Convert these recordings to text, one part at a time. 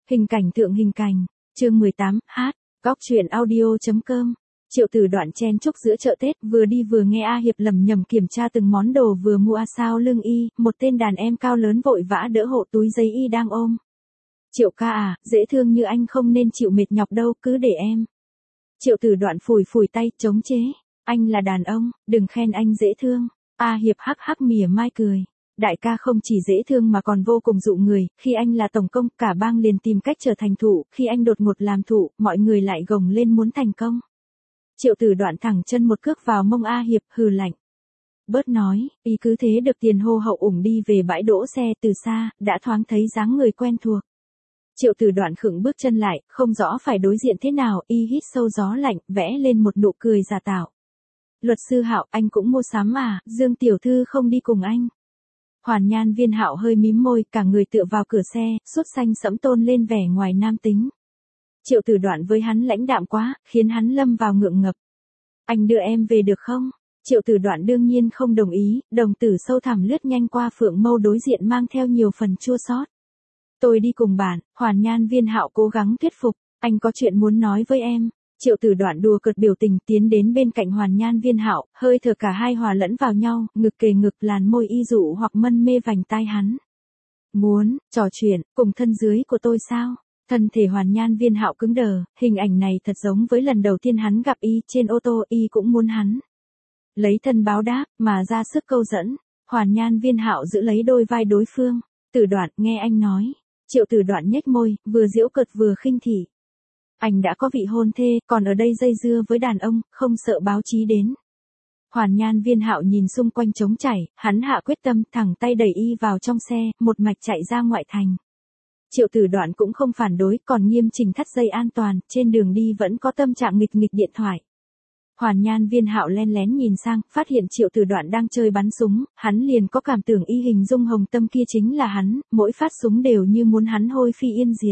Hình cảnh thượng hình cảnh, chương 18, hát, góc truyện audio.com. Triệu Tử Đoạn chen chúc giữa chợ Tết, vừa đi vừa nghe A Hiệp lẩm nhẩm kiểm tra từng món đồ vừa mua sau lưng y, một tên đàn em cao lớn vội vã đỡ hộ túi giấy y đang ôm. Triệu ca à, dễ thương như anh không nên chịu mệt nhọc đâu, cứ để em. Triệu Tử Đoạn phủi phủi tay, chống chế. Anh là đàn ông, đừng khen anh dễ thương. A Hiệp hắc hắc mỉa mai cười. Đại ca không chỉ dễ thương mà còn vô cùng dụ người, khi anh là tổng công, cả bang liền tìm cách trở thành thủ, khi anh đột ngột làm thủ, mọi người lại gồng lên muốn thành công. Triệu Tử Đoạn thẳng chân một cước vào mông A Hiệp, hừ lạnh. Bớt nói, y cứ thế được tiền hô hậu ủng đi về bãi đỗ xe, từ xa, đã thoáng thấy dáng người quen thuộc. Triệu Tử Đoạn khựng bước chân lại, không rõ phải đối diện thế nào, y hít sâu gió lạnh, vẽ lên một nụ cười giả tạo. Luật sư Hạo, anh cũng mua sắm à, Dương tiểu thư không đi cùng anh. Hoàn Nhan Viên Hạo hơi mím môi, cả người tựa vào cửa xe, sốt xanh sẫm tôn lên vẻ ngoài nam tính. Triệu Tử Đoạn với hắn lãnh đạm quá, khiến hắn lâm vào ngượng ngập. Anh đưa em về được không? Triệu Tử Đoạn đương nhiên không đồng ý, đồng tử sâu thẳm lướt nhanh qua phượng mâu đối diện mang theo nhiều phần chua xót. Tôi đi cùng bạn, Hoàn Nhan Viên Hạo cố gắng thuyết phục, anh có chuyện muốn nói với em. Triệu Tử Đoạn đùa cợt biểu tình tiến đến bên cạnh Hoàn Nhan Viên Hạo, hơi thở cả hai hòa lẫn vào nhau, ngực kề ngực, làn môi y dụ hoặc mân mê vành tai hắn. Muốn, trò chuyện, cùng thân dưới của tôi sao? Thân thể Hoàn Nhan Viên Hạo cứng đờ, hình ảnh này thật giống với lần đầu tiên hắn gặp y trên ô tô, y cũng muốn hắn. Lấy thân báo đáp, mà ra sức câu dẫn, Hoàn Nhan Viên Hạo giữ lấy đôi vai đối phương. Tử Đoạn, nghe anh nói. Triệu Tử Đoạn nhếch môi, vừa giễu cợt vừa khinh thị. Anh đã có vị hôn thê, còn ở đây dây dưa với đàn ông, không sợ báo chí đến. Hoàn Nhan Viên Hạo nhìn xung quanh trống trải, hắn hạ quyết tâm, thẳng tay đẩy y vào trong xe, một mạch chạy ra ngoại thành. Triệu Tử Đoạn cũng không phản đối, còn nghiêm chỉnh thắt dây an toàn, trên đường đi vẫn có tâm trạng nghịch nghịch điện thoại. Hoàn Nhan Viên Hạo len lén nhìn sang, phát hiện Triệu Tử Đoạn đang chơi bắn súng, hắn liền có cảm tưởng y hình dung hồng tâm kia chính là hắn, mỗi phát súng đều như muốn hắn hôi phi yên diệt.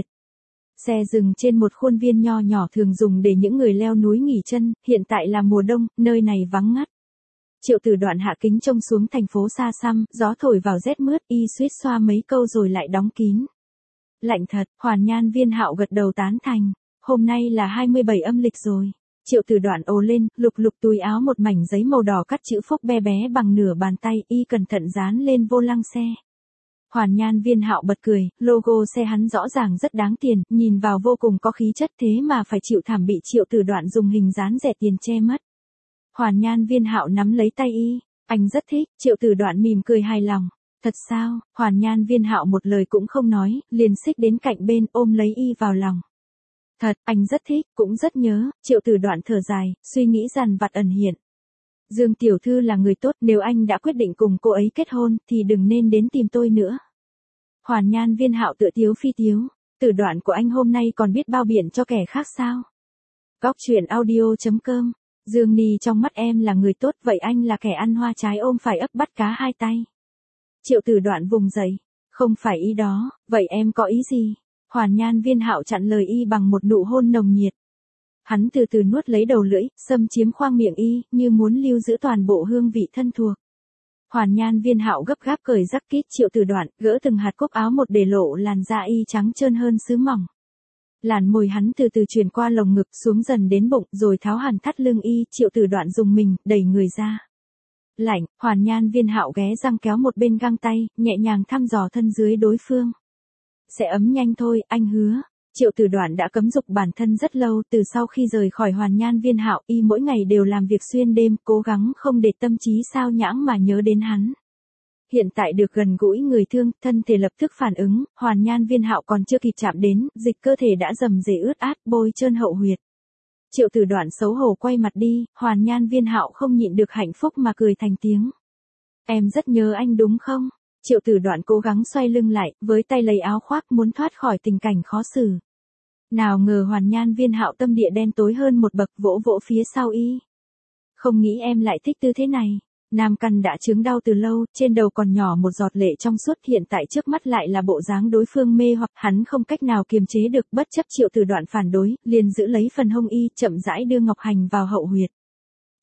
Xe dừng trên một khuôn viên nho nhỏ thường dùng để những người leo núi nghỉ chân, hiện tại là mùa đông, nơi này vắng ngắt. Triệu Tử Đoạn hạ kính trông xuống thành phố xa xăm, gió thổi vào rét mướt, y suýt xoa mấy câu rồi lại đóng kín. Lạnh thật, Hoàn Nhan Viên Hạo gật đầu tán thành, hôm nay là 27 âm lịch rồi. Triệu Tử Đoạn ồ lên, lục lục túi áo một mảnh giấy màu đỏ cắt chữ phúc bé bé bằng nửa bàn tay, y cẩn thận dán lên vô lăng xe. Hoàn Nhan Viên Hạo bật cười, logo xe hắn rõ ràng rất đáng tiền, nhìn vào vô cùng có khí chất, thế mà phải chịu thảm bị Triệu Tử Đoạn dùng hình dán rẻ tiền che mất. Hoàn Nhan Viên Hạo nắm lấy tay y, anh rất thích. Triệu Tử Đoạn mỉm cười hài lòng. Thật sao? Hoàn Nhan Viên Hạo một lời cũng không nói, liền xích đến cạnh bên ôm lấy y vào lòng. Thật, anh rất thích, cũng rất nhớ. Triệu Tử Đoạn thở dài, suy nghĩ dằn vặt ẩn hiện. Dương tiểu thư là người tốt, nếu anh đã quyết định cùng cô ấy kết hôn, thì đừng nên đến tìm tôi nữa. Hoàn Nhan Viên Hạo tựa tiếu phi tiếu, Tử Đoạn của anh hôm nay còn biết bao biện cho kẻ khác sao? Góc truyện audio.com. Dương Ni trong mắt em là người tốt, vậy anh là kẻ ăn hoa trái ôm phải ấp bắt cá hai tay. Triệu Tử Đoạn vùng dậy, không phải ý đó, vậy em có ý gì? Hoàn Nhan Viên Hạo chặn lời y bằng một nụ hôn nồng nhiệt. Hắn từ từ nuốt lấy đầu lưỡi, xâm chiếm khoang miệng y, như muốn lưu giữ toàn bộ hương vị thân thuộc. Hoàn Nhan Viên Hạo gấp gáp cởi jacket Triệu Tử Đoạn, gỡ từng hạt cúc áo một để lộ làn da y trắng trơn hơn sứ mỏng. Làn môi hắn từ từ chuyển qua lồng ngực xuống dần đến bụng, rồi tháo hẳn thắt lưng y. Triệu Tử Đoạn dùng mình, đẩy người ra. Lạnh, Hoàn Nhan Viên Hạo ghé răng kéo một bên găng tay, nhẹ nhàng thăm dò thân dưới đối phương. Sẽ ấm nhanh thôi, anh hứa. Triệu Tử Đoạn đã cấm dục bản thân rất lâu, từ sau khi rời khỏi Hoàn Nhan Viên Hạo, y mỗi ngày đều làm việc xuyên đêm, cố gắng không để tâm trí sao nhãng mà nhớ đến hắn. Hiện tại được gần gũi người thương, thân thể lập tức phản ứng, Hoàn Nhan Viên Hạo còn chưa kịp chạm đến, dịch cơ thể đã rầm rề ướt át, bôi trơn hậu huyệt. Triệu Tử Đoạn xấu hổ quay mặt đi, Hoàn Nhan Viên Hạo không nhịn được hạnh phúc mà cười thành tiếng. Em rất nhớ anh đúng không? Triệu Tử Đoạn cố gắng xoay lưng lại, với tay lấy áo khoác muốn thoát khỏi tình cảnh khó xử. Nào ngờ Hoàn Nhan Viên Hạo tâm địa đen tối hơn một bậc, vỗ vỗ phía sau y. Không nghĩ em lại thích tư thế này. Nam căn đã chứng đau từ lâu, trên đầu còn nhỏ một giọt lệ trong suốt, hiện tại trước mắt lại là bộ dáng đối phương mê hoặc, hắn không cách nào kiềm chế được, bất chấp Triệu Tử Đoạn phản đối, liền giữ lấy phần hông y, chậm rãi đưa ngọc hành vào hậu huyệt.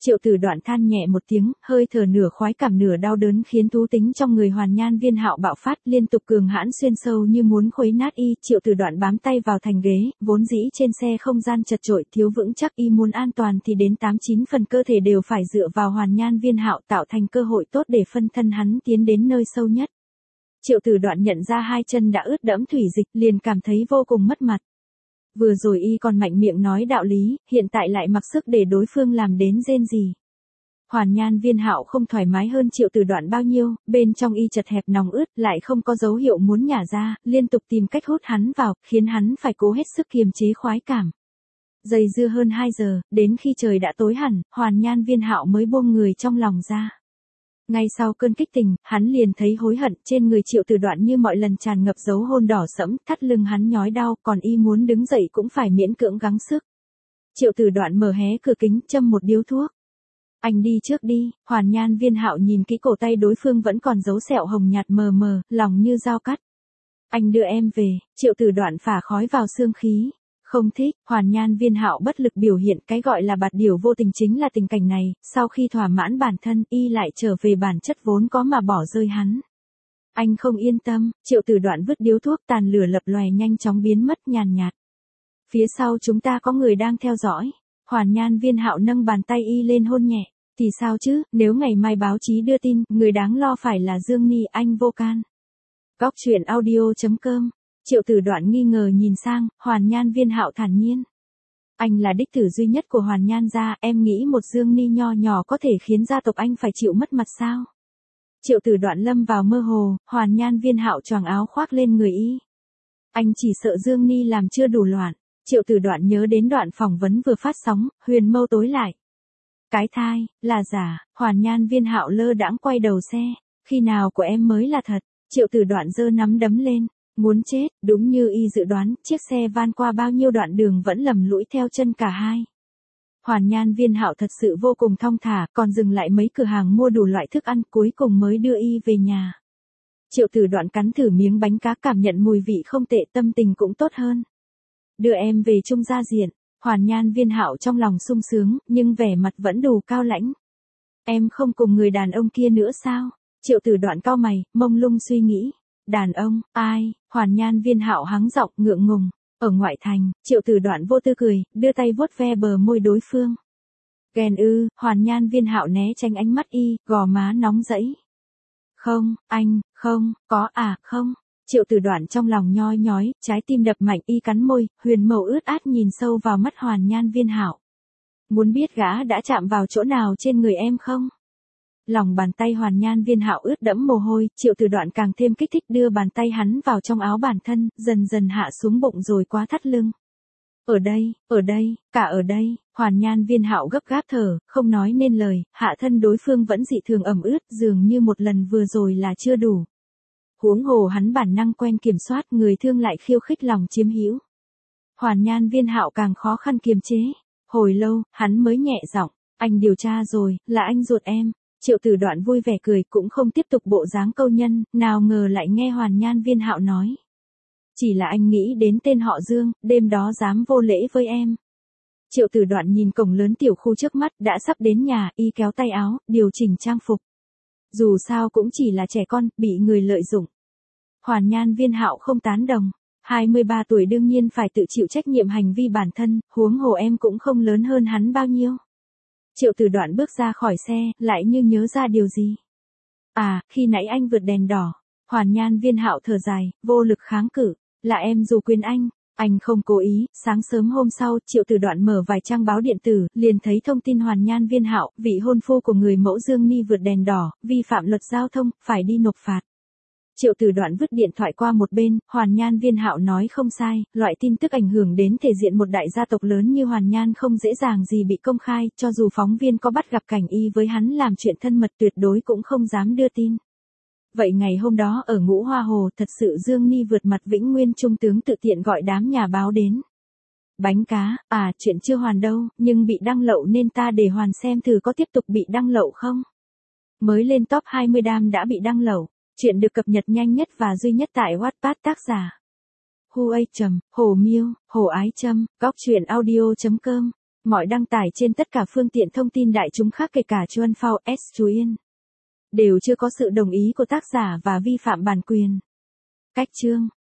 Triệu Tử Đoạn than nhẹ một tiếng, hơi thở nửa khoái cảm nửa đau đớn khiến thú tính trong người Hoàn Nhan Viên Hạo bạo phát, liên tục cường hãn xuyên sâu như muốn khuấy nát y. Triệu Tử Đoạn bám tay vào thành ghế, vốn dĩ trên xe không gian chật chội thiếu vững chắc, y muốn an toàn thì đến 8-9 phần cơ thể đều phải dựa vào Hoàn Nhan Viên Hạo, tạo thành cơ hội tốt để phân thân hắn tiến đến nơi sâu nhất. Triệu Tử Đoạn nhận ra hai chân đã ướt đẫm thủy dịch, liền cảm thấy vô cùng mất mặt. Vừa rồi y còn mạnh miệng nói đạo lý, hiện tại lại mặc sức để đối phương làm đến rên rỉ. Hoàn Nhan Viên Hạo không thoải mái hơn Triệu Tử Đoạn bao nhiêu, bên trong y chật hẹp nòng ướt, lại không có dấu hiệu muốn nhả ra, liên tục tìm cách hút hắn vào, khiến hắn phải cố hết sức kiềm chế khoái cảm. Dây dưa hơn 2 giờ, đến khi trời đã tối hẳn, Hoàn Nhan Viên Hạo mới buông người trong lòng ra. Ngay sau cơn kích tình, hắn liền thấy hối hận, trên người Triệu Tử Đoạn như mọi lần tràn ngập dấu hôn đỏ sẫm, thắt lưng hắn nhói đau, còn y muốn đứng dậy cũng phải miễn cưỡng gắng sức. Triệu Tử Đoạn mở hé cửa kính, châm một điếu thuốc. Anh đi trước đi. Hoàn Nhan Viên Hạo nhìn kỹ cổ tay đối phương vẫn còn dấu sẹo hồng nhạt mờ mờ, lòng như dao cắt. Anh đưa em về. Triệu Tử Đoạn phả khói vào xương khí. Không thích. Hoàn Nhan Viên Hạo bất lực biểu hiện, cái gọi là bạt điểu vô tình chính là tình cảnh này, sau khi thỏa mãn bản thân, y lại trở về bản chất vốn có mà bỏ rơi hắn. Anh không yên tâm. Triệu Tử Đoạn vứt điếu thuốc, tàn lửa lập lòe nhanh chóng biến mất nhàn nhạt. Phía sau chúng ta có người đang theo dõi. Hoàn Nhan Viên Hạo nâng bàn tay y lên hôn nhẹ. Thì sao chứ, nếu ngày mai báo chí đưa tin, người đáng lo phải là Dương Ni, anh vô can. Góc truyện audio.com. Triệu Tử Đoạn nghi ngờ nhìn sang, Hoàn Nhan Viên Hạo thản nhiên. Anh là đích tử duy nhất của Hoàn Nhan gia, em nghĩ một Dương Ni nho nhỏ có thể khiến gia tộc anh phải chịu mất mặt sao? Triệu Tử Đoạn lâm vào mơ hồ, Hoàn Nhan Viên Hạo choàng áo khoác lên người y. Anh chỉ sợ Dương Ni làm chưa đủ loạn. Triệu Tử Đoạn nhớ đến đoạn phỏng vấn vừa phát sóng, huyền mâu tối lại. Cái thai, là giả. Hoàn Nhan Viên Hạo lơ đãng quay đầu xe. Khi nào của em mới là thật? Triệu Tử Đoạn giơ nắm đấm lên. Muốn chết, đúng như y dự đoán, chiếc xe van qua bao nhiêu đoạn đường vẫn lầm lũi theo chân cả hai. Hoàn Nhan Viên Hạo thật sự vô cùng thong thả, còn dừng lại mấy cửa hàng mua đủ loại thức ăn, cuối cùng mới đưa y về nhà. Triệu Tử Đoạn cắn thử miếng bánh cá, cảm nhận mùi vị không tệ, tâm tình cũng tốt hơn. Đưa em về chung gia diện. Hoàn Nhan Viên Hạo trong lòng sung sướng, nhưng vẻ mặt vẫn đủ cao lãnh. Em không cùng người đàn ông kia nữa sao? Triệu Tử Đoạn cau mày, mông lung suy nghĩ. Đàn ông, ai? Hoàn Nhan Viên Hạo hắng giọng, ngượng ngùng. Ở ngoại thành, Triệu Tử Đoạn vô tư cười, đưa tay vuốt ve bờ môi đối phương. Ghen ư? Hoàn Nhan Viên Hạo né tránh ánh mắt y, gò má nóng rẫy. Không, anh, không, có à, không. Triệu Tử Đoạn trong lòng nhoi nhói, trái tim đập mạnh, y cắn môi, huyền mâu ướt át nhìn sâu vào mắt Hoàn Nhan Viên Hạo. Muốn biết gã đã chạm vào chỗ nào trên người em không? Lòng bàn tay Hoàn Nhan Viên Hạo ướt đẫm mồ hôi, Triệu Tử Đoạn càng thêm kích thích đưa bàn tay hắn vào trong áo bản thân, dần dần hạ xuống bụng rồi quá thắt lưng. Ở đây, cả ở đây. Hoàn Nhan Viên Hạo gấp gáp thở, không nói nên lời, hạ thân đối phương vẫn dị thường ẩm ướt, dường như một lần vừa rồi là chưa đủ. Huống hồ hắn bản năng quen kiểm soát, người thương lại khiêu khích lòng chiếm hữu. Hoàn Nhan Viên Hạo càng khó khăn kiềm chế. Hồi lâu, hắn mới nhẹ giọng, anh điều tra rồi, là anh ruột em. Triệu Tử Đoạn vui vẻ cười, cũng không tiếp tục bộ dáng câu nhân, nào ngờ lại nghe Hoàn Nhan Viên Hạo nói. Chỉ là anh nghĩ đến tên họ Dương, đêm đó dám vô lễ với em. Triệu Tử Đoạn nhìn cổng lớn tiểu khu trước mắt, đã sắp đến nhà, y kéo tay áo, điều chỉnh trang phục. Dù sao cũng chỉ là trẻ con, bị người lợi dụng. Hoàn Nhan Viên Hạo không tán đồng. 23 tuổi đương nhiên phải tự chịu trách nhiệm hành vi bản thân, huống hồ em cũng không lớn hơn hắn bao nhiêu. Triệu Tử Đoạn bước ra khỏi xe, lại như nhớ ra điều gì. À, khi nãy anh vượt đèn đỏ. Hoàn Nhan Viên Hạo thở dài, vô lực kháng cự. Là em dù quyền anh không cố ý. Sáng sớm hôm sau, Triệu Tử Đoạn mở vài trang báo điện tử, liền thấy thông tin Hoàn Nhan Viên Hạo, vị hôn phu của người mẫu Dương Ni vượt đèn đỏ, vi phạm luật giao thông, phải đi nộp phạt. Triệu Tử Đoạn vứt điện thoại qua một bên, Hoàn Nhan Viên Hạo nói không sai, loại tin tức ảnh hưởng đến thể diện một đại gia tộc lớn như Hoàn Nhan không dễ dàng gì bị công khai, cho dù phóng viên có bắt gặp cảnh y với hắn làm chuyện thân mật tuyệt đối cũng không dám đưa tin. Vậy ngày hôm đó ở Ngũ Hoa Hồ, thật sự Dương Ni vượt mặt Vĩnh Nguyên trung tướng tự tiện gọi đám nhà báo đến. Bánh cá, à, chuyện chưa hoàn đâu, nhưng bị đăng lậu nên ta để hoàn xem thử có tiếp tục bị đăng lậu không. Mới lên top 20 đam đã bị đăng lậu. Chuyện được cập nhật nhanh nhất và duy nhất tại Wattpad, tác giả Hu A. Hồ Miêu, Hồ Ái Trâm, góc truyện audio.com. Mọi đăng tải trên tất cả phương tiện thông tin đại chúng khác kể cả Chuan Phao S Chuyen đều chưa có sự đồng ý của tác giả và vi phạm bản quyền. Cách chương